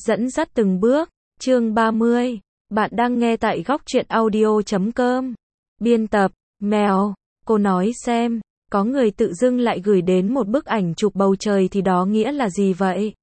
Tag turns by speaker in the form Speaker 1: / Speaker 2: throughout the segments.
Speaker 1: Dẫn dắt từng bước, chương 30. Bạn đang nghe tại góc truyện audio.com. Biên tập, Mèo. Cô nói xem, có người tự dưng lại gửi đến một bức ảnh chụp bầu trời thì đó nghĩa là gì vậy?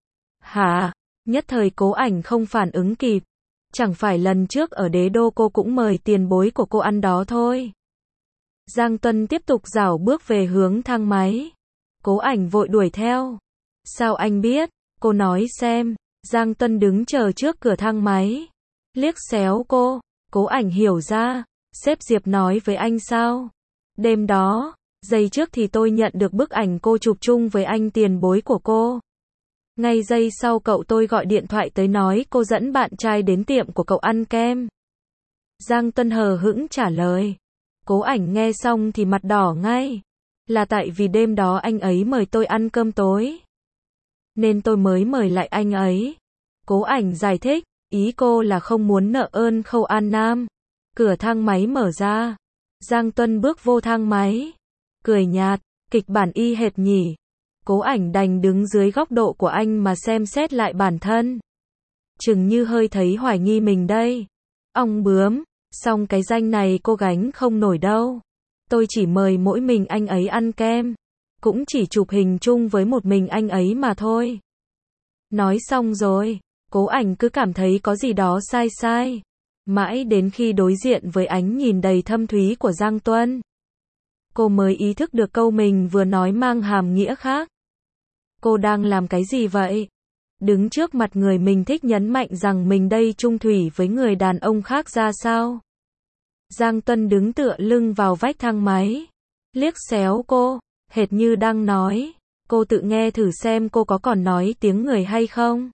Speaker 1: Hả? Nhất thời Cố Ảnh không phản ứng kịp. Chẳng phải lần trước ở Đế Đô cô cũng mời tiền bối của cô ăn đó thôi. Giang Tuân tiếp tục rảo bước về hướng thang máy. Cố Ảnh vội đuổi theo. Sao anh biết? Cô nói xem. Giang Tuân đứng chờ trước cửa thang máy. Liếc xéo cô. Cố Ảnh hiểu ra. Sếp Diệp nói với anh sao? Đêm đó, giây trước thì tôi nhận được bức ảnh cô chụp chung với anh tiền bối của cô. Ngay giây sau cậu tôi gọi điện thoại tới nói cô dẫn bạn trai đến tiệm của cậu ăn kem. Giang Tuân hờ hững trả lời. Cố Ảnh nghe xong thì mặt đỏ ngay. Là tại vì đêm đó anh ấy mời tôi ăn cơm tối, nên tôi mới mời lại anh ấy. Cố Ảnh giải thích, ý cô là không muốn nợ ơn Khâu An Nam. Cửa thang máy mở ra. Giang Tuân bước vô thang máy. Cười nhạt, kịch bản y hệt nhỉ. Cố Ảnh đành đứng dưới góc độ của anh mà xem xét lại bản thân. Chừng như hơi thấy hoài nghi mình đây. Ong bướm, song cái danh này cô gánh không nổi đâu. Tôi chỉ mời mỗi mình anh ấy ăn kem. Cũng chỉ chụp hình chung với một mình anh ấy mà thôi. Nói xong rồi, Cố Ảnh cứ cảm thấy có gì đó sai sai. Mãi đến khi đối diện với ánh nhìn đầy thâm thúy của Giang Tuân, cô mới ý thức được câu mình vừa nói mang hàm nghĩa khác. Cô đang làm cái gì vậy? Đứng trước mặt người mình thích nhấn mạnh rằng mình đây chung thủy với người đàn ông khác ra sao? Giang Tuân đứng tựa lưng vào vách thang máy. Liếc xéo cô, hệt như đang nói, cô tự nghe thử xem cô có còn nói tiếng người hay không?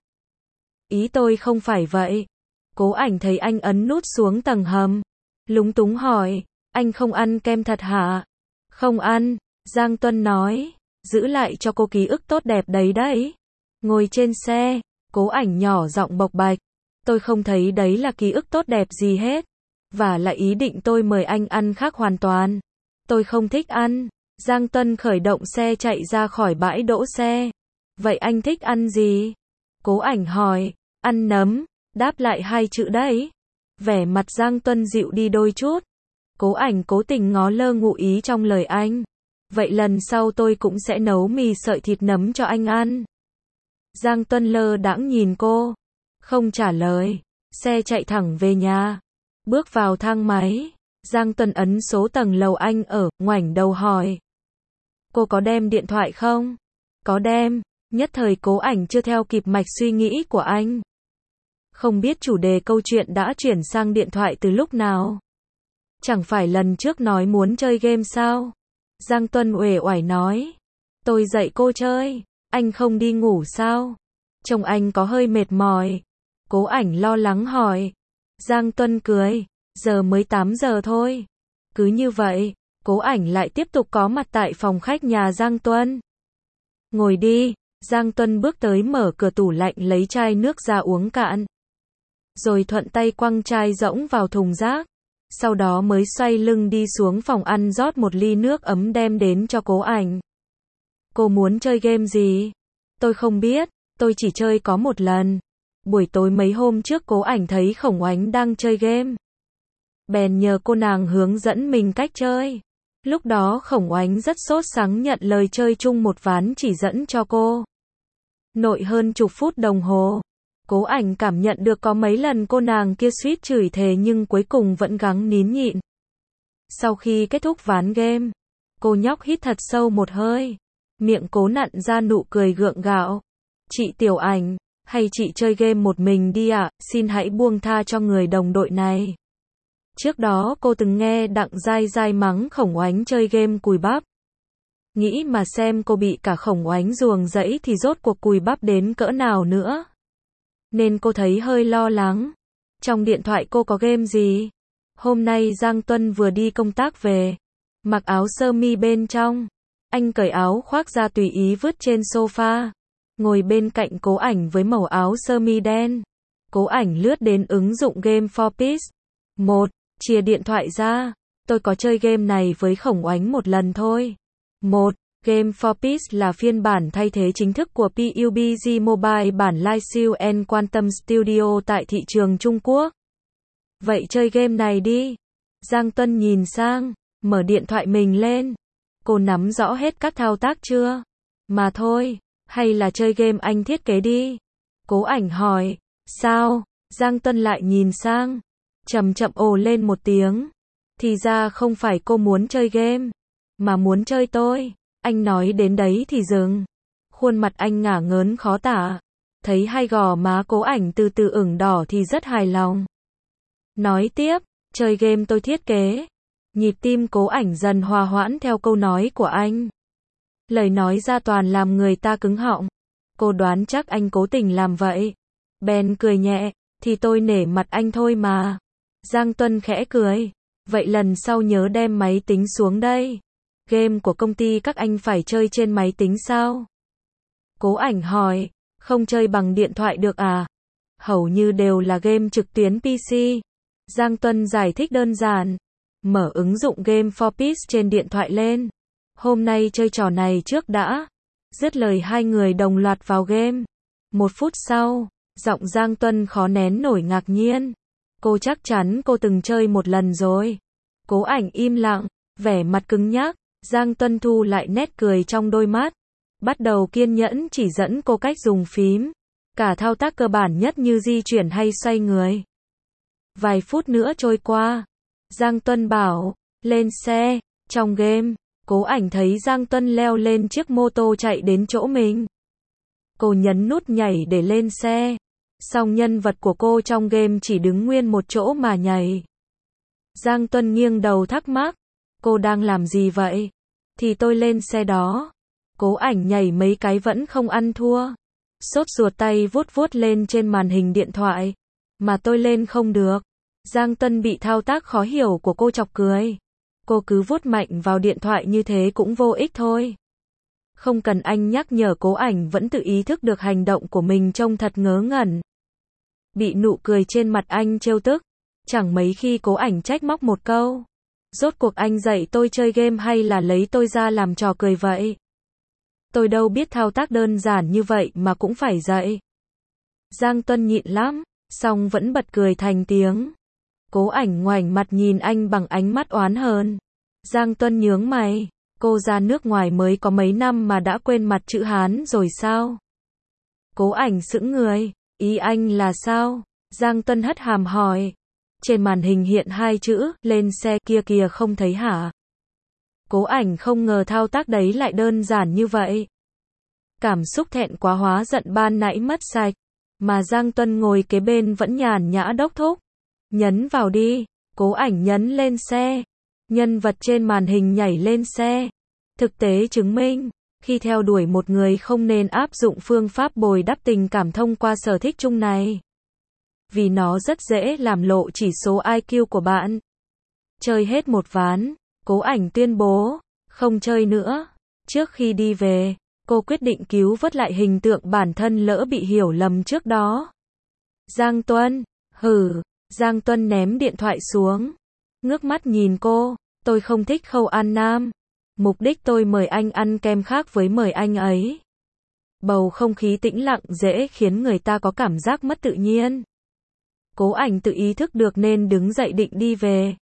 Speaker 1: Ý tôi không phải vậy. Cố Ảnh thấy anh ấn nút xuống tầng hầm. Lúng túng hỏi, anh không ăn kem thật hả? Không ăn, Giang Tuân nói, giữ lại cho cô ký ức tốt đẹp đấy. Ngồi trên xe, Cố Ảnh nhỏ giọng bộc bạch, tôi không thấy đấy là ký ức tốt đẹp gì hết. Và lại ý định tôi mời anh ăn khác hoàn toàn. Tôi không thích ăn. Giang Tuân khởi động xe chạy ra khỏi bãi đỗ xe. Vậy anh thích ăn gì? Cố Ảnh hỏi. Ăn nấm. Đáp lại hai chữ đấy. Vẻ mặt Giang Tuân dịu đi đôi chút. Cố Ảnh cố tình ngó lơ ngụ ý trong lời anh. Vậy lần sau tôi cũng sẽ nấu mì sợi thịt nấm cho anh ăn. Giang Tuân lơ đãng nhìn cô. Không trả lời. Xe chạy thẳng về nhà. Bước vào thang máy. Giang Tuân ấn số tầng lầu anh ở, ngoảnh đầu hỏi. Cô có đem điện thoại không? Có đem. Nhất thời Cố Ảnh chưa theo kịp mạch suy nghĩ của anh. Không biết chủ đề câu chuyện đã chuyển sang điện thoại từ lúc nào. Chẳng phải lần trước nói muốn chơi game sao? Giang Tuân uể oải nói. Tôi dạy cô chơi. Anh không đi ngủ sao? Trông anh có hơi mệt mỏi. Cố Ảnh lo lắng hỏi. Giang Tuân cười. Giờ mới 8 giờ thôi. Cứ như vậy, Cố Ảnh lại tiếp tục có mặt tại phòng khách nhà Giang Tuân. Ngồi đi. Giang Tuân bước tới mở cửa tủ lạnh lấy chai nước ra uống cạn. Rồi thuận tay quăng chai rỗng vào thùng rác. Sau đó mới xoay lưng đi xuống phòng ăn rót một ly nước ấm đem đến cho Cố Ảnh. Cô muốn chơi game gì? Tôi không biết, tôi chỉ chơi có một lần. Buổi tối mấy hôm trước Cố Ảnh thấy Khổng Oánh đang chơi game. Bèn nhờ cô nàng hướng dẫn mình cách chơi. Lúc đó Khổng Oánh rất sốt sắng nhận lời chơi chung một ván chỉ dẫn cho cô. Nội hơn chục phút đồng hồ. Cố Ảnh cảm nhận được có mấy lần cô nàng kia suýt chửi thề nhưng cuối cùng vẫn gắng nín nhịn. Sau khi kết thúc ván game, cô nhóc hít thật sâu một hơi. Miệng cố nặn ra nụ cười gượng gạo. Chị Tiểu Ảnh, hay chị chơi game một mình đi ạ, xin hãy buông tha cho người đồng đội này. Trước đó cô từng nghe Đặng Giai Giai mắng Khổng Oánh chơi game cùi bắp. Nghĩ mà xem cô bị cả Khổng Oánh ruồng rẫy thì rốt cuộc cùi bắp đến cỡ nào nữa. Nên cô thấy hơi lo lắng. Trong điện thoại cô có game gì? Hôm nay Giang Tuân vừa đi công tác về. Mặc áo sơ mi bên trong. Anh cởi áo khoác ra tùy ý vứt trên sofa. Ngồi bên cạnh Cố Ảnh với màu áo sơ mi đen. Cố Ảnh lướt đến ứng dụng Game for Peace. 1. Chìa điện thoại ra. Tôi có chơi game này với Khổng Oánh một lần thôi. 1. Game for Peace là phiên bản thay thế chính thức của PUBG Mobile bản Live Shield and Quantum Studio tại thị trường Trung Quốc. Vậy chơi game này đi. Giang Tuân nhìn sang, mở điện thoại mình lên. Cô nắm rõ hết các thao tác chưa? Mà thôi, hay là chơi game anh thiết kế đi. Cố Ảnh hỏi, sao? Giang Tuân lại nhìn sang, chậm chậm ồ lên một tiếng. Thì ra không phải cô muốn chơi game, mà muốn chơi tôi. Anh nói đến đấy thì dừng. Khuôn mặt anh ngả ngớn khó tả. Thấy hai gò má Cố Ảnh từ từ ửng đỏ thì rất hài lòng. Nói tiếp, chơi game tôi thiết kế. Nhịp tim Cố Ảnh dần hòa hoãn theo câu nói của anh. Lời nói ra toàn làm người ta cứng họng. Cô đoán chắc anh cố tình làm vậy. Bèn cười nhẹ, thì tôi nể mặt anh thôi mà. Giang Tuân khẽ cười. Vậy lần sau nhớ đem máy tính xuống đây. Game của công ty các anh phải chơi trên máy tính sao? Cố Ảnh hỏi, không chơi bằng điện thoại được à? Hầu như đều là game trực tuyến PC. Giang Tuân giải thích đơn giản. Mở ứng dụng Game for Peace trên điện thoại lên. Hôm nay chơi trò này trước đã. Dứt lời hai người đồng loạt vào game. 1 phút sau, giọng Giang Tuân khó nén nổi ngạc nhiên. Cô chắc chắn cô từng chơi một lần rồi. Cố Ảnh im lặng, vẻ mặt cứng nhắc. Giang Tuân thu lại nét cười trong đôi mắt. Bắt đầu kiên nhẫn chỉ dẫn cô cách dùng phím. Cả thao tác cơ bản nhất như di chuyển hay xoay người. Vài phút nữa trôi qua. Giang Tuân bảo, lên xe. Trong game, Cố Ảnh thấy Giang Tuân leo lên chiếc mô tô chạy đến chỗ mình. Cô nhấn nút nhảy để lên xe. Song nhân vật của cô trong game chỉ đứng nguyên một chỗ mà nhảy. Giang Tuân nghiêng đầu thắc mắc. Cô đang làm gì vậy? Thì tôi lên xe đó. Cố Ảnh nhảy mấy cái vẫn không ăn thua. Sốt ruột tay vuốt vuốt lên trên màn hình điện thoại. Mà tôi lên không được. Giang Tuân bị thao tác khó hiểu của cô chọc cười. Cô cứ vuốt mạnh vào điện thoại như thế cũng vô ích thôi. Không cần anh nhắc nhở, Cố Ảnh vẫn tự ý thức được hành động của mình trông thật ngớ ngẩn. Bị nụ cười trên mặt anh trêu tức. Chẳng mấy khi Cố Ảnh trách móc một câu. Rốt cuộc anh dạy tôi chơi game hay là lấy tôi ra làm trò cười vậy? Tôi đâu biết thao tác đơn giản như vậy mà cũng phải dạy. Giang Tuân nhịn lắm, song vẫn bật cười thành tiếng. Cố Ảnh ngoảnh mặt nhìn anh bằng ánh mắt oán hờn. Giang Tuân nhướng mày, cô ra nước ngoài mới có mấy năm mà đã quên mặt chữ Hán rồi sao? Cố Ảnh sững người, ý anh là sao? Giang Tuân hất hàm hỏi. Trên màn hình hiện hai chữ, lên xe kia kìa không thấy hả? Cố Ảnh không ngờ thao tác đấy lại đơn giản như vậy. Cảm xúc thẹn quá hóa giận ban nãy mất sạch. Mà Giang Tuân ngồi kế bên vẫn nhàn nhã đốc thúc. Nhấn vào đi. Cố Ảnh nhấn lên xe. Nhân vật trên màn hình nhảy lên xe. Thực tế chứng minh, khi theo đuổi một người không nên áp dụng phương pháp bồi đắp tình cảm thông qua sở thích chung này. Vì nó rất dễ làm lộ chỉ số IQ của bạn. Chơi hết một ván, Cố Ảnh tuyên bố, không chơi nữa. Trước khi đi về, cô quyết định cứu vớt lại hình tượng bản thân lỡ bị hiểu lầm trước đó. Giang Tuân, hử, Giang Tuân ném điện thoại xuống. Ngước mắt nhìn cô, tôi không thích Khâu An Nam. Mục đích tôi mời anh ăn kem khác với mời anh ấy. Bầu không khí tĩnh lặng dễ khiến người ta có cảm giác mất tự nhiên. Cố Ảnh tự ý thức được nên đứng dậy định đi về.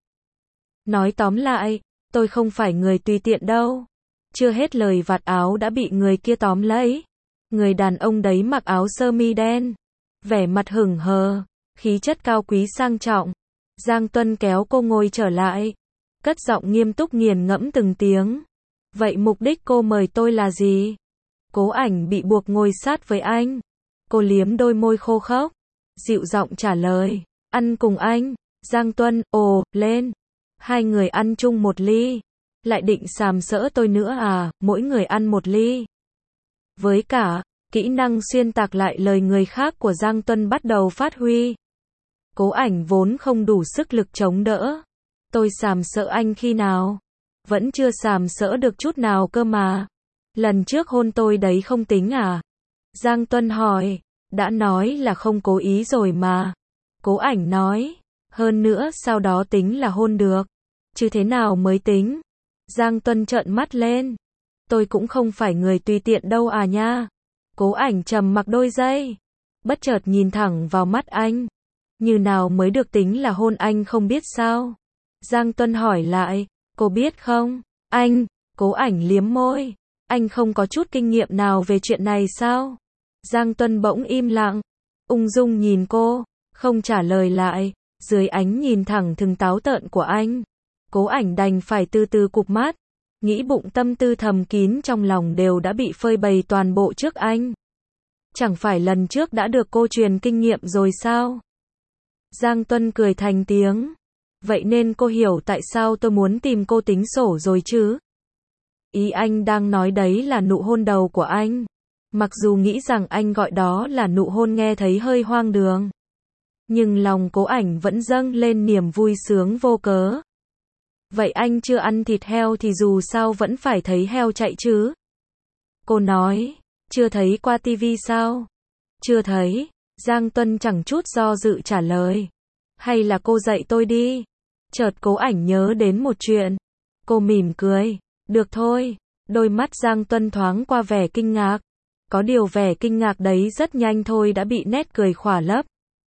Speaker 1: Nói tóm lại, tôi không phải người tùy tiện đâu. Chưa hết lời vạt áo đã bị người kia tóm lấy. Người đàn ông đấy mặc áo sơ mi đen. Vẻ mặt hững hờ, khí chất cao quý sang trọng. Giang Tuân kéo cô ngồi trở lại. Cất giọng nghiêm túc nghiền ngẫm từng tiếng. Vậy mục đích cô mời tôi là gì? Cố Ảnh bị buộc ngồi sát với anh. Cô liếm đôi môi khô khốc. Dịu giọng trả lời. Ăn cùng anh. Giang Tuân, ồ, lên. Hai người ăn chung một ly. Lại định sàm sỡ tôi nữa à, mỗi người ăn một ly. Với cả, kỹ năng xuyên tạc lại lời người khác của Giang Tuân bắt đầu phát huy. Cố Ảnh vốn không đủ sức lực chống đỡ. Tôi sàm sỡ anh khi nào? Vẫn chưa sàm sỡ được chút nào cơ mà. Lần trước hôn tôi đấy không tính à? Giang Tuân hỏi. Đã nói là không cố ý rồi mà. Cố Ảnh nói. Hơn nữa sau đó tính là hôn được. Chứ thế nào mới tính? Giang Tuân trợn mắt lên. Tôi cũng không phải người tùy tiện đâu à nha. Cố Ảnh trầm mặc đôi giây, bất chợt nhìn thẳng vào mắt anh. Như nào mới được tính là hôn anh không biết sao? Giang Tuân hỏi lại, cô biết không? Anh, Cố Ảnh liếm môi, anh không có chút kinh nghiệm nào về chuyện này sao? Giang Tuân bỗng im lặng, ung dung nhìn cô, không trả lời lại, dưới ánh nhìn thẳng thừng táo tợn của anh. Cố Ảnh đành phải từ từ cụp mắt, nghĩ bụng tâm tư thầm kín trong lòng đều đã bị phơi bày toàn bộ trước anh. Chẳng phải lần trước đã được cô truyền kinh nghiệm rồi sao? Giang Tuân cười thành tiếng. Vậy nên cô hiểu tại sao tôi muốn tìm cô tính sổ rồi chứ? Ý anh đang nói đấy là nụ hôn đầu của anh. Mặc dù nghĩ rằng anh gọi đó là nụ hôn nghe thấy hơi hoang đường, nhưng lòng Cố Ảnh vẫn dâng lên niềm vui sướng vô cớ. Vậy anh chưa ăn thịt heo thì dù sao vẫn phải thấy heo chạy chứ? Cô nói, chưa thấy qua tivi sao? Chưa thấy. Giang Tuân chẳng chút do dự trả lời. Hay là cô dạy tôi đi? Chợt Cố Ảnh nhớ đến một chuyện. Cô mỉm cười. Được thôi. Đôi mắt Giang Tuân thoáng qua vẻ kinh ngạc. Có điều vẻ kinh ngạc đấy rất nhanh thôi đã bị nét cười khỏa lấp.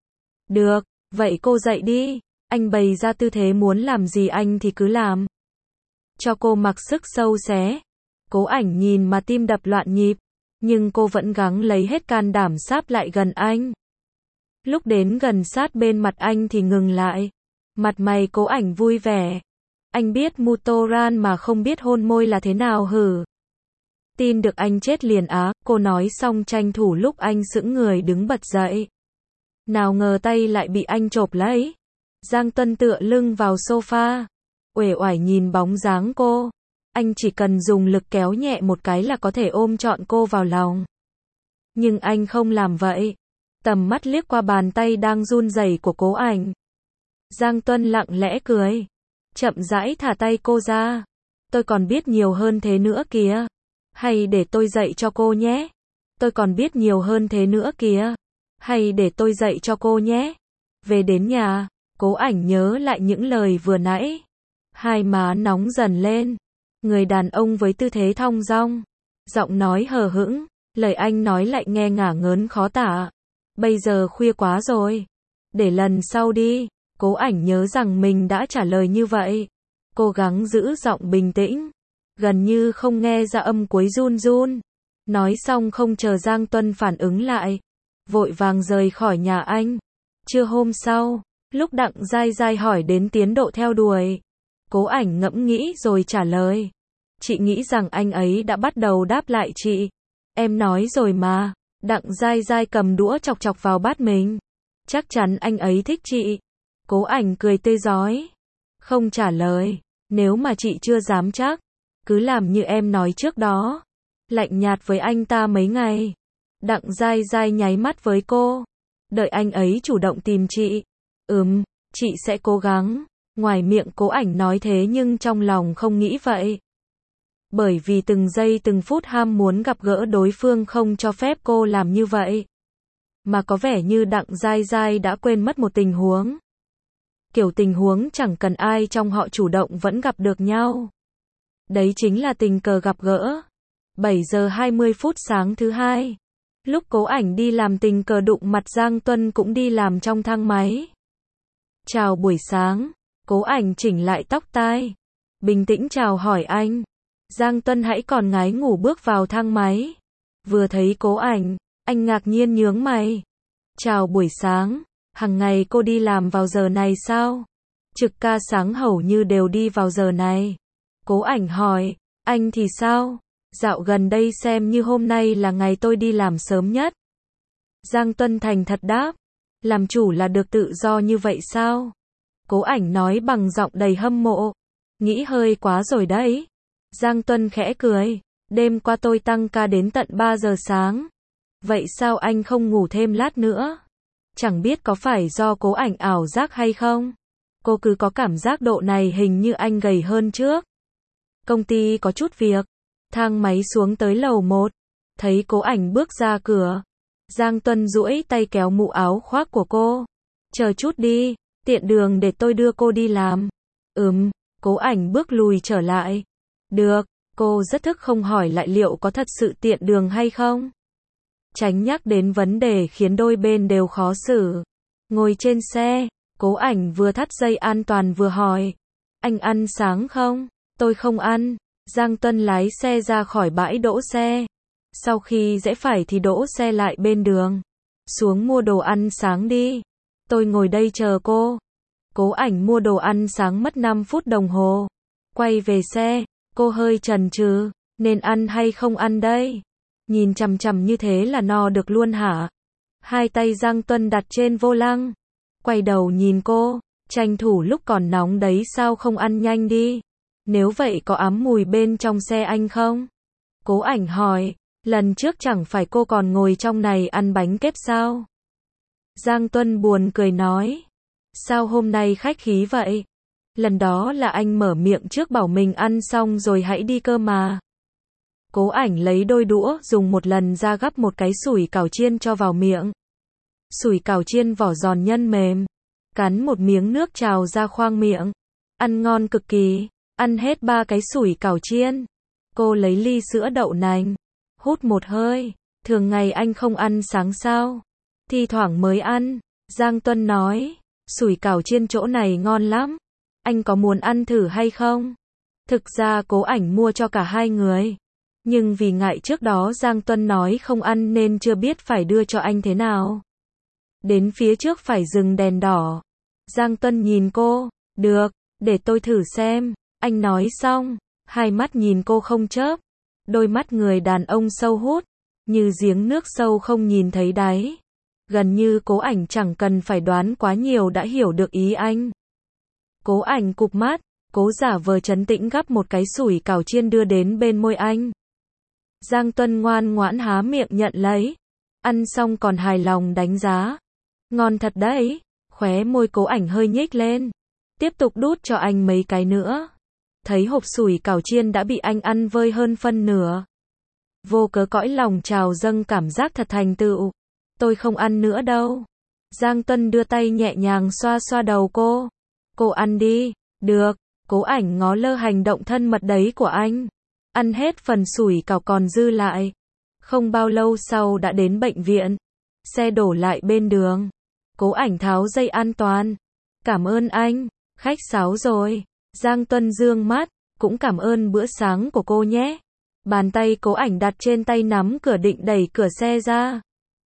Speaker 1: Được, vậy cô dạy đi. Anh bày ra tư thế muốn làm gì anh thì cứ làm. Cho cô mặc sức sâu xé. Cố Ảnh nhìn mà tim đập loạn nhịp, nhưng cô vẫn gắng lấy hết can đảm sáp lại gần anh. Lúc đến gần sát bên mặt anh thì ngừng lại. Mặt mày Cố Ảnh vui vẻ. Anh biết Mutoran mà không biết hôn môi là thế nào hử? Tin được anh chết liền á, cô nói xong tranh thủ lúc anh sững người đứng bật dậy. Nào ngờ tay lại bị anh chộp lấy. Giang Tuân tựa lưng vào sofa, uể oải nhìn bóng dáng cô. Anh chỉ cần dùng lực kéo nhẹ một cái là có thể ôm trọn cô vào lòng. Nhưng anh không làm vậy. Tầm mắt liếc qua bàn tay đang run rẩy của Cố Ảnh. Giang Tuân lặng lẽ cười, chậm rãi thả tay cô ra. Tôi còn biết nhiều hơn thế nữa kìa. Hay để tôi dạy cho cô nhé. Tôi còn biết nhiều hơn thế nữa kìa. Hay để tôi dạy cho cô nhé. Về đến nhà, Cố Ảnh nhớ lại những lời vừa nãy. Hai má nóng dần lên. Người đàn ông với tư thế thong dong, giọng nói hờ hững, lời anh nói lại nghe ngả ngớn khó tả. Bây giờ khuya quá rồi. Để lần sau đi. Cố Ảnh nhớ rằng mình đã trả lời như vậy. Cố gắng giữ giọng bình tĩnh, gần như không nghe ra âm cuối run run. Nói xong không chờ Giang Tuân phản ứng lại, vội vàng rời khỏi nhà anh. Trưa hôm sau, lúc Đặng Giai Giai hỏi đến tiến độ theo đuổi, Cố Ảnh ngẫm nghĩ rồi trả lời. Chị nghĩ rằng anh ấy đã bắt đầu đáp lại chị. Em nói rồi mà. Đặng Giai Giai cầm đũa chọc chọc vào bát mình. Chắc chắn anh ấy thích chị. Cố Ảnh cười tươi rói. Không trả lời. Nếu mà chị chưa dám chắc, cứ làm như em nói trước đó. Lạnh nhạt với anh ta mấy ngày. Đặng Giai Giai nháy mắt với cô. Đợi anh ấy chủ động tìm chị. Chị sẽ cố gắng. Ngoài miệng Cố Ảnh nói thế nhưng trong lòng không nghĩ vậy. Bởi vì từng giây từng phút ham muốn gặp gỡ đối phương không cho phép cô làm như vậy. Mà có vẻ như Đặng Giai Giai đã quên mất một tình huống. Kiểu tình huống chẳng cần ai trong họ chủ động vẫn gặp được nhau. Đấy chính là tình cờ gặp gỡ. 7 giờ 20 phút sáng thứ hai. Lúc Cố Ảnh đi làm tình cờ đụng mặt Giang Tuân cũng đi làm trong thang máy. Chào buổi sáng. Cố Ảnh chỉnh lại tóc tai, bình tĩnh chào hỏi anh. Giang Tuân hãy còn ngái ngủ bước vào thang máy. Vừa thấy Cố Ảnh, anh ngạc nhiên nhướng mày. Chào buổi sáng, hằng ngày cô đi làm vào giờ này sao? Trực ca sáng hầu như đều đi vào giờ này. Cố Ảnh hỏi, anh thì sao? Dạo gần đây xem như hôm nay là ngày tôi đi làm sớm nhất. Giang Tuân thành thật đáp, làm chủ là được tự do như vậy sao? Cố Ảnh nói bằng giọng đầy hâm mộ, nghĩ hơi quá rồi đấy. Giang Tuân khẽ cười, đêm qua tôi tăng ca đến tận 3 giờ sáng. Vậy sao anh không ngủ thêm lát nữa? Chẳng biết có phải do Cố Ảnh ảo giác hay không? Cô cứ có cảm giác độ này hình như anh gầy hơn trước. Công ty có chút việc. Thang máy xuống tới lầu 1. Thấy Cố Ảnh bước ra cửa. Giang Tuân duỗi tay kéo mũ áo khoác của cô. Chờ chút đi, tiện đường để tôi đưa cô đi làm. Cố Ảnh bước lùi trở lại. Được, Cô rất thức không hỏi lại liệu có thật sự tiện đường hay không. Tránh nhắc đến vấn đề khiến đôi bên đều khó xử. Ngồi trên xe, Cố Ảnh vừa thắt dây an toàn vừa hỏi. Anh ăn sáng không? Tôi không ăn. Giang Tuân lái xe ra khỏi bãi đỗ xe. Sau khi rẽ phải thì đỗ xe lại bên đường. Xuống mua đồ ăn sáng đi. Tôi ngồi đây chờ cô. Cố Ảnh mua đồ ăn sáng mất 5 phút đồng hồ. Quay về xe, cô hơi chần chừ, nên ăn hay không ăn đây? Nhìn chằm chằm như thế là no được luôn hả? Hai tay Giang Tuân đặt trên vô lăng. Quay đầu nhìn cô, tranh thủ lúc còn nóng đấy sao không ăn nhanh đi? Nếu vậy có ám mùi bên trong xe anh không? Cố Ảnh hỏi, lần trước chẳng phải cô còn ngồi trong này ăn bánh kếp sao? Giang Tuân buồn cười nói, sao hôm nay khách khí vậy? Lần đó là anh mở miệng trước bảo mình ăn xong rồi hãy đi cơ mà. Cố Ảnh lấy đôi đũa dùng một lần ra gắp một cái sủi cảo chiên cho vào miệng. Sủi cảo chiên vỏ giòn nhân mềm. Cắn một miếng nước trào ra khoang miệng. Ăn ngon cực kỳ. Ăn hết 3 cái sủi cảo chiên. Cô lấy ly sữa đậu nành. Hút một hơi. Thường ngày anh không ăn sáng sao? Thi thoảng mới ăn. Giang Tuân nói. Sủi cảo chiên chỗ này ngon lắm. Anh có muốn ăn thử hay không? Thực ra Cố Ảnh mua cho cả hai người. Nhưng vì ngại trước đó Giang Tuân nói không ăn nên chưa biết phải đưa cho anh thế nào. Đến phía trước phải dừng đèn đỏ. Giang Tuân nhìn cô. Được, để tôi thử xem. Anh nói xong. Hai mắt nhìn cô không chớp. Đôi mắt người đàn ông sâu hút. Như giếng nước sâu không nhìn thấy đáy. Gần như Cố Ảnh chẳng cần phải đoán quá nhiều đã hiểu được ý anh. Cố Ảnh cụp mắt, cố giả vờ trấn tĩnh gắp một cái sủi cảo chiên đưa đến bên môi anh. Giang Tuân ngoan ngoãn há miệng nhận lấy. Ăn xong còn hài lòng đánh giá. Ngon thật đấy. Khóe môi Cố Ảnh hơi nhếch lên. Tiếp tục đút cho anh mấy cái nữa. Thấy hộp sủi cảo chiên đã bị anh ăn vơi hơn phân nửa. Vô cớ cõi lòng trào dâng cảm giác thật thành tựu. Tôi không ăn nữa đâu. Giang Tuân đưa tay nhẹ nhàng xoa xoa đầu cô. Cô ăn đi. Được. Cố Ảnh ngó lơ hành động thân mật đấy của anh. Ăn hết phần sủi cảo còn dư lại. Không bao lâu sau đã đến bệnh viện. Xe đổ lại bên đường. Cố Ảnh tháo dây an toàn. Cảm ơn anh. Khách sáo rồi. Giang Tuân dương mắt. Cũng cảm ơn bữa sáng của cô nhé. Bàn tay Cố Ảnh đặt trên tay nắm cửa định đẩy cửa xe ra.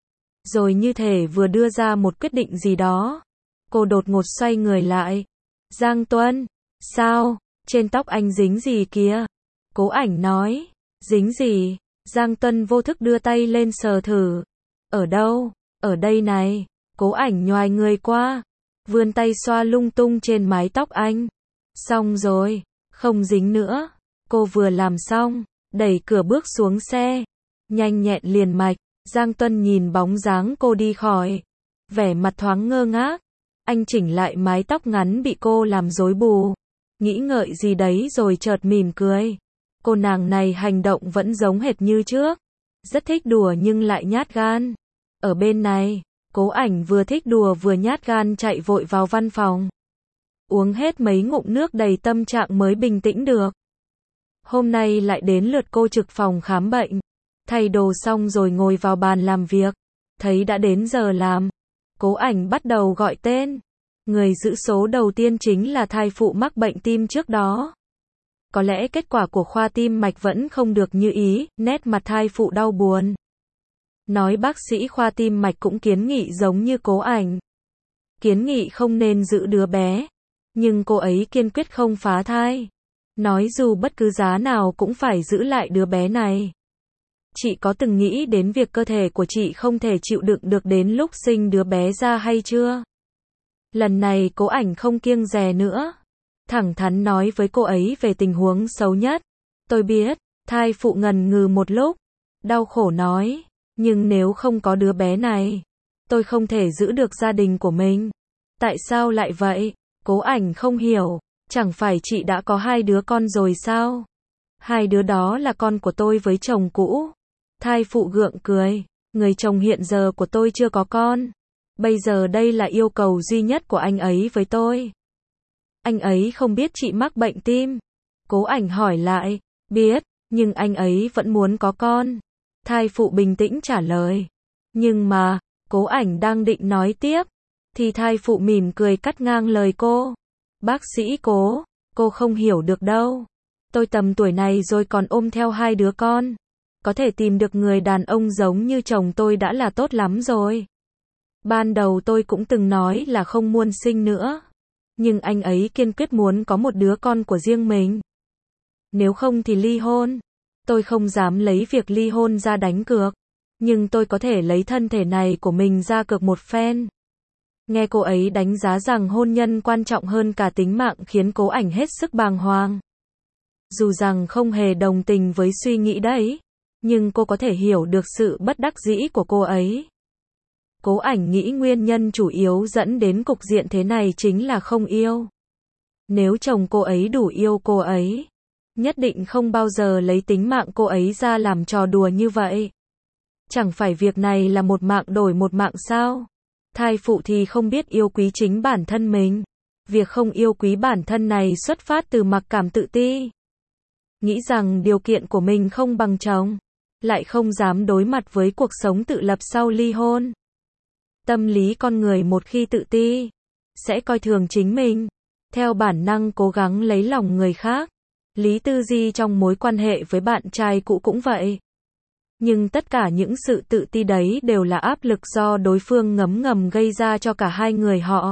Speaker 1: Rồi như thể vừa đưa ra một quyết định gì đó. Cô đột ngột xoay người lại. Giang Tuân. Sao? Trên tóc anh dính gì kìa? Cố Ảnh nói. Dính gì? Giang Tuân vô thức đưa tay lên sờ thử. Ở đâu? Ở đây này. Cố Ảnh nhoài người qua. Vươn tay xoa lung tung trên mái tóc anh. Xong rồi. Không dính nữa. Cô vừa làm xong. Đẩy cửa bước xuống xe. Nhanh nhẹn liền mạch. Giang Tuân nhìn bóng dáng cô đi khỏi. Vẻ mặt thoáng ngơ ngác. Anh chỉnh lại mái tóc ngắn bị cô làm rối bù. Nghĩ ngợi gì đấy rồi chợt mỉm cười. Cô nàng này hành động vẫn giống hệt như trước. Rất thích đùa nhưng lại nhát gan. Ở bên này, Cố Ảnh vừa thích đùa vừa nhát gan chạy vội vào văn phòng. Uống hết mấy ngụm nước đầy tâm trạng mới bình tĩnh được. Hôm nay lại đến lượt cô trực phòng khám bệnh. Thay đồ xong rồi ngồi vào bàn làm việc. Thấy đã đến giờ làm. Cố Ảnh bắt đầu gọi tên. Người giữ số đầu tiên chính là thai phụ mắc bệnh tim trước đó. Có lẽ kết quả của khoa tim mạch vẫn không được như ý, nét mặt thai phụ đau buồn. Nói bác sĩ khoa tim mạch cũng kiến nghị giống như Cố Ảnh. Kiến nghị không nên giữ đứa bé. Nhưng cô ấy kiên quyết không phá thai. Nói dù bất cứ giá nào cũng phải giữ lại đứa bé này. Chị có từng nghĩ đến việc cơ thể của chị không thể chịu đựng được đến lúc sinh đứa bé ra hay chưa? Lần này Cố Ảnh không kiêng dè nữa. Thẳng thắn nói với cô ấy về tình huống xấu nhất. Tôi biết, thai phụ ngần ngừ một lúc. Đau khổ nói, nhưng nếu không có đứa bé này, tôi không thể giữ được gia đình của mình. Tại sao lại vậy? Cố Ảnh không hiểu, chẳng phải chị đã có 2 đứa con rồi sao? 2 đứa đó là con của tôi với chồng cũ. Thai phụ gượng cười, người chồng hiện giờ của tôi chưa có con. Bây giờ đây là yêu cầu duy nhất của anh ấy với tôi. Anh ấy không biết chị mắc bệnh tim. Cố Ảnh hỏi lại, biết, Nhưng anh ấy vẫn muốn có con. Thai phụ bình tĩnh trả lời. Nhưng mà, Cố Ảnh đang định nói tiếp, thì thai phụ mỉm cười cắt ngang lời cô. Bác sĩ Cố, cô không hiểu được đâu. Tôi tầm tuổi này rồi còn ôm theo 2 đứa con. Có thể tìm được người đàn ông giống như chồng tôi đã là tốt lắm rồi. Ban đầu tôi cũng từng nói là không muốn sinh nữa. Nhưng anh ấy kiên quyết muốn có một đứa con của riêng mình. Nếu không thì ly hôn. Tôi không dám lấy việc ly hôn ra đánh cược. Nhưng tôi có thể lấy thân thể này của mình ra cược một phen. Nghe cô ấy đánh giá rằng hôn nhân quan trọng hơn cả tính mạng khiến Cố Ảnh hết sức bàng hoàng. Dù rằng không hề đồng tình với suy nghĩ đấy, nhưng cô có thể hiểu được sự bất đắc dĩ của cô ấy. Cố Ảnh nghĩ nguyên nhân chủ yếu dẫn đến cục diện thế này chính là không yêu. Nếu chồng cô ấy đủ yêu cô ấy, nhất định không bao giờ lấy tính mạng cô ấy ra làm trò đùa như vậy. Chẳng phải việc này là một mạng đổi một mạng sao? Thai phụ thì không biết yêu quý chính bản thân mình. Việc không yêu quý bản thân này xuất phát từ mặc cảm tự ti. Nghĩ rằng điều kiện của mình không bằng chồng, lại không dám đối mặt với cuộc sống tự lập sau ly hôn. Tâm lý con người một khi tự ti, sẽ coi thường chính mình, theo bản năng cố gắng lấy lòng người khác. Lý Tư Di trong mối quan hệ với bạn trai cũ cũng vậy. Nhưng tất cả những sự tự ti đấy đều là áp lực do đối phương ngấm ngầm gây ra cho cả hai người họ.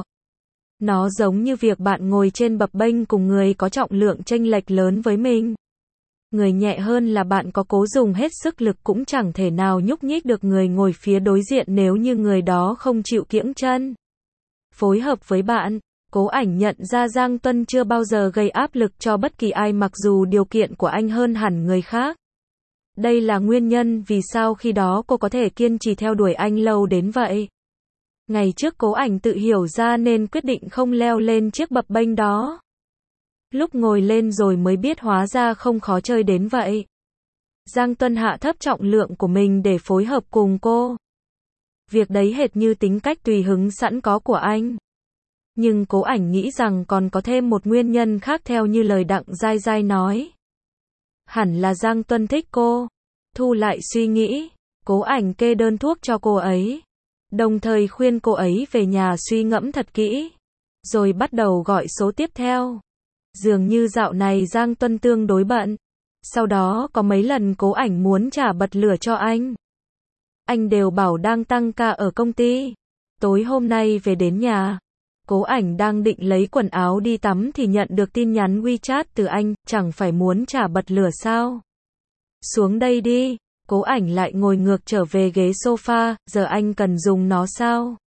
Speaker 1: Nó giống như việc bạn ngồi trên bập bênh cùng người có trọng lượng chênh lệch lớn với mình. Người nhẹ hơn là bạn có cố dùng hết sức lực cũng chẳng thể nào nhúc nhích được người ngồi phía đối diện nếu như người đó không chịu kiễng chân. Phối hợp với bạn, Cố Ảnh nhận ra Giang Tuân chưa bao giờ gây áp lực cho bất kỳ ai mặc dù điều kiện của anh hơn hẳn người khác. Đây là nguyên nhân vì sao khi đó cô có thể kiên trì theo đuổi anh lâu đến vậy. Ngày trước Cố Ảnh tự hiểu ra nên quyết định không leo lên chiếc bập bênh đó. Lúc ngồi lên rồi mới biết hóa ra không khó chơi đến vậy. Giang Tuân hạ thấp trọng lượng của mình để phối hợp cùng cô. Việc đấy hệt như tính cách tùy hứng sẵn có của anh. Nhưng Cố Ảnh nghĩ rằng còn có thêm một nguyên nhân khác theo như lời Đặng Giai Giai nói. Hẳn là Giang Tuân thích cô. Thu lại suy nghĩ, Cố Ảnh kê đơn thuốc cho cô ấy. Đồng thời khuyên cô ấy về nhà suy ngẫm thật kỹ. Rồi bắt đầu gọi số tiếp theo. Dường như dạo này Giang Tuân tương đối bận. Sau đó có mấy lần Cố Ảnh muốn trả bật lửa cho anh. Anh đều bảo đang tăng ca ở công ty. Tối hôm nay về đến nhà. Cố Ảnh đang định lấy quần áo đi tắm thì nhận được tin nhắn WeChat từ anh, chẳng phải muốn trả bật lửa sao? Xuống đây đi. Cố Ảnh lại ngồi ngược trở về ghế sofa, giờ anh cần dùng nó sao?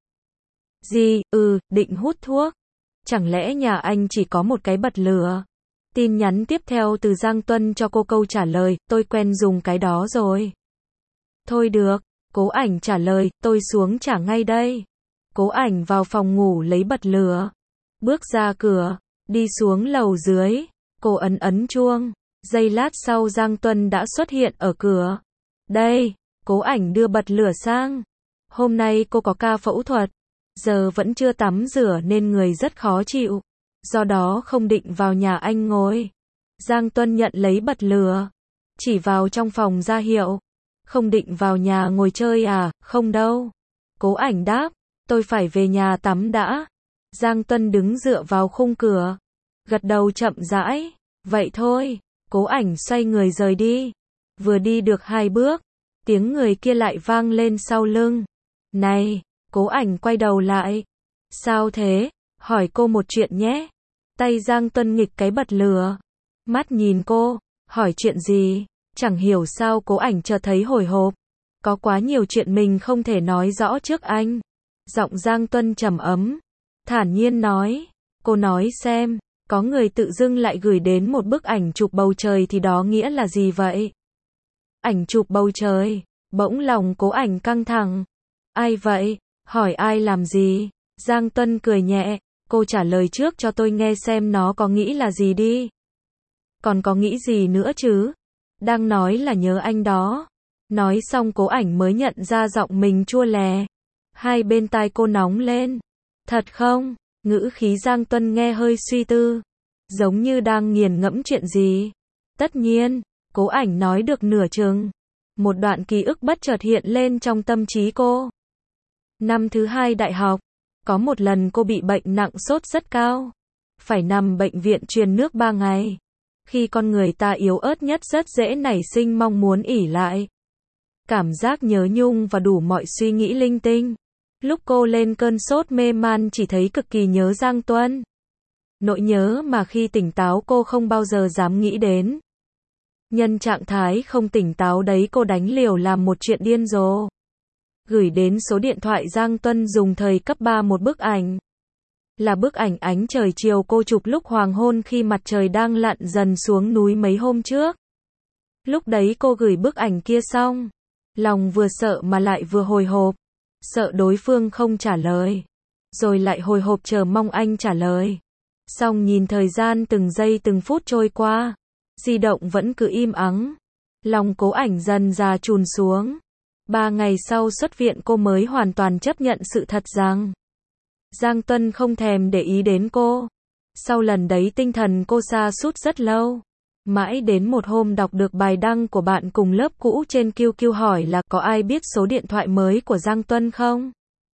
Speaker 1: Gì, định hút thuốc. Chẳng lẽ nhà anh chỉ có một cái bật lửa? Tin nhắn tiếp theo từ Giang Tuân cho cô câu trả lời, tôi quen dùng cái đó rồi. Thôi được, Cố Ảnh trả lời, tôi xuống trả ngay đây. Cố Ảnh vào phòng ngủ lấy bật lửa. Bước ra cửa, đi xuống lầu dưới. Cô ấn chuông. Giây lát sau Giang Tuân đã xuất hiện ở cửa. Đây, Cố Ảnh đưa bật lửa sang. Hôm nay cô có ca phẫu thuật. Giờ vẫn chưa tắm rửa nên người rất khó chịu. Do đó không định vào nhà anh ngồi. Giang Tuân nhận lấy bật lửa. Chỉ vào trong phòng ra hiệu. Không định vào nhà ngồi chơi à? Không đâu. Cố Ảnh đáp. Tôi phải về nhà tắm đã. Giang Tuân đứng dựa vào khung cửa. Gật đầu chậm rãi. Vậy thôi. Cố Ảnh xoay người rời đi. Vừa đi được 2 bước. Tiếng người kia lại vang lên sau lưng. Này. Cố Ảnh quay đầu lại. Sao thế? Hỏi cô một chuyện nhé. Tay Giang Tuân nghịch cái bật lửa. Mắt nhìn cô. Hỏi chuyện gì? Chẳng hiểu sao Cố Ảnh chợt thấy hồi hộp. Có quá nhiều chuyện mình không thể nói rõ trước anh. Giọng Giang Tuân trầm ấm. Thản nhiên nói. Cô nói xem. Có người tự dưng lại gửi đến một bức ảnh chụp bầu trời thì đó nghĩa là gì vậy? Ảnh chụp bầu trời. Bỗng lòng Cố Ảnh căng thẳng. Ai vậy? Hỏi ai làm gì? Giang Tuân cười nhẹ. Cô trả lời trước cho tôi nghe xem nó có nghĩ là gì đi. Còn có nghĩ gì nữa chứ? Đang nói là nhớ anh đó. Nói xong Cố Ảnh mới nhận ra giọng mình chua lè. Hai bên tai cô nóng lên. Thật không? Ngữ khí Giang Tuân nghe hơi suy tư. Giống như đang nghiền ngẫm chuyện gì. Tất nhiên. Cố Ảnh nói được nửa chừng, một đoạn ký ức bất chợt hiện lên trong tâm trí cô. Năm thứ 2 đại học, có một lần cô bị bệnh nặng, sốt rất cao, phải nằm bệnh viện truyền nước 3 ngày. Khi con người ta yếu ớt nhất rất dễ nảy sinh mong muốn ỷ lại, cảm giác nhớ nhung và đủ mọi suy nghĩ linh tinh. Lúc cô lên cơn sốt mê man chỉ thấy cực kỳ nhớ Giang Tuân. Nỗi nhớ mà khi tỉnh táo cô không bao giờ dám nghĩ đến. Nhân trạng thái không tỉnh táo đấy, cô đánh liều làm một chuyện điên rồ. Gửi đến số điện thoại Giang Tuân dùng thời cấp 3 một bức ảnh. Là bức ảnh ánh trời chiều cô chụp lúc hoàng hôn khi mặt trời đang lặn dần xuống núi mấy hôm trước. Lúc đấy cô gửi bức ảnh kia xong, lòng vừa sợ mà lại vừa hồi hộp. Sợ đối phương không trả lời, rồi lại hồi hộp chờ mong anh trả lời. Xong nhìn thời gian từng giây từng phút trôi qua, di động vẫn cứ im ắng. Lòng Cố Ảnh dần dà chùn xuống. 3 ngày sau xuất viện cô mới hoàn toàn chấp nhận sự thật rằng Giang Tuân không thèm để ý đến cô. Sau lần đấy tinh thần cô sa sút rất lâu. Mãi đến một hôm đọc được bài đăng của bạn cùng lớp cũ trên QQ hỏi là có ai biết số điện thoại mới của Giang Tuân không?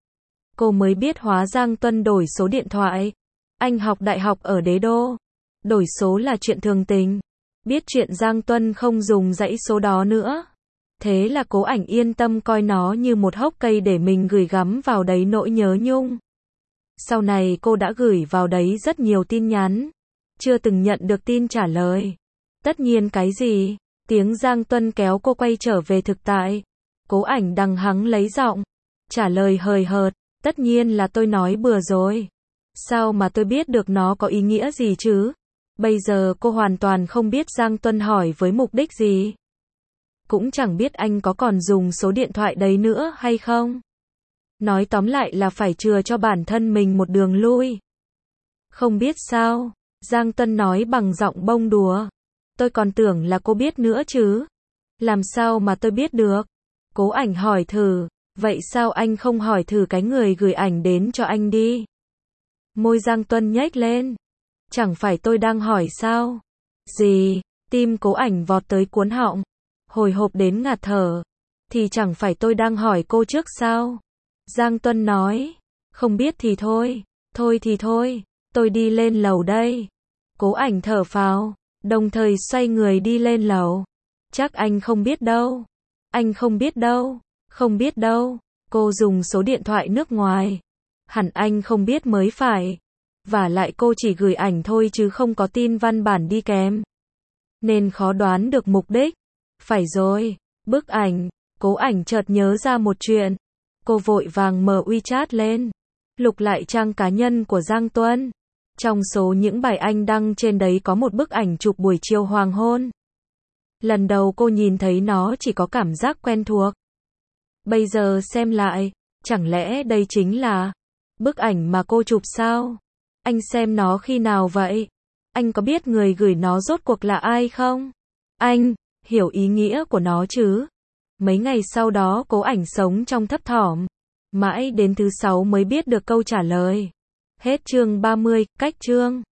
Speaker 1: Cô mới biết hóa Giang Tuân đổi số điện thoại. Anh học đại học ở Đế Đô. Đổi số là chuyện thường tình. Biết chuyện Giang Tuân không dùng dãy số đó nữa. Thế là Cố Ảnh yên tâm coi nó như một hốc cây để mình gửi gắm vào đấy nỗi nhớ nhung. Sau này cô đã gửi vào đấy rất nhiều tin nhắn. Chưa từng nhận được tin trả lời. Tất nhiên cái gì? Tiếng Giang Tuân kéo cô quay trở về thực tại. Cố Ảnh đằng hắng lấy giọng. Trả lời hời hợt. Tất nhiên là tôi nói bừa rồi. Sao mà tôi biết được nó có ý nghĩa gì chứ? Bây giờ cô hoàn toàn không biết Giang Tuân hỏi với mục đích gì. Cũng chẳng biết anh có còn dùng số điện thoại đấy nữa hay không. Nói tóm lại là phải chừa cho bản thân mình một đường lui. Không biết sao? Giang Tuân nói bằng giọng bông đùa. Tôi còn tưởng là cô biết nữa chứ. Làm sao mà tôi biết được? Cố Ảnh hỏi thử. Vậy sao anh không hỏi thử cái người gửi ảnh đến cho anh đi? Môi Giang Tuân nhếch lên. Chẳng phải tôi đang hỏi sao? Gì? Tim Cố Ảnh vọt tới cuốn họng. Hồi hộp đến ngạt thở. Thì chẳng phải tôi đang hỏi cô trước sao? Giang Tuân nói. Không biết thì thôi. Thôi thì thôi. Tôi đi lên lầu đây. Cố Ảnh thở phào. Đồng thời xoay người đi lên lầu. Chắc anh không biết đâu. Anh không biết đâu. Không biết đâu. Cô dùng số điện thoại nước ngoài. Hẳn anh không biết mới phải. Vả lại cô chỉ gửi ảnh thôi chứ không có tin văn bản đi kèm. Nên khó đoán được mục đích. Phải rồi. Bức ảnh. Cố Ảnh chợt nhớ ra một chuyện. Cô vội vàng mở WeChat lên. Lục lại trang cá nhân của Giang Tuân. Trong số những bài anh đăng trên đấy có một bức ảnh chụp buổi chiều hoàng hôn. Lần đầu cô nhìn thấy nó chỉ có cảm giác quen thuộc. Bây giờ xem lại, chẳng lẽ đây chính là bức ảnh mà cô chụp sao? Anh xem nó khi nào vậy? Anh có biết người gửi nó rốt cuộc là ai không? Anh hiểu ý nghĩa của nó chứ? Mấy ngày sau đó Cố Ảnh sống trong thấp thỏm. Mãi đến thứ 6 mới biết được câu trả lời. Hết chương 30, cách chương.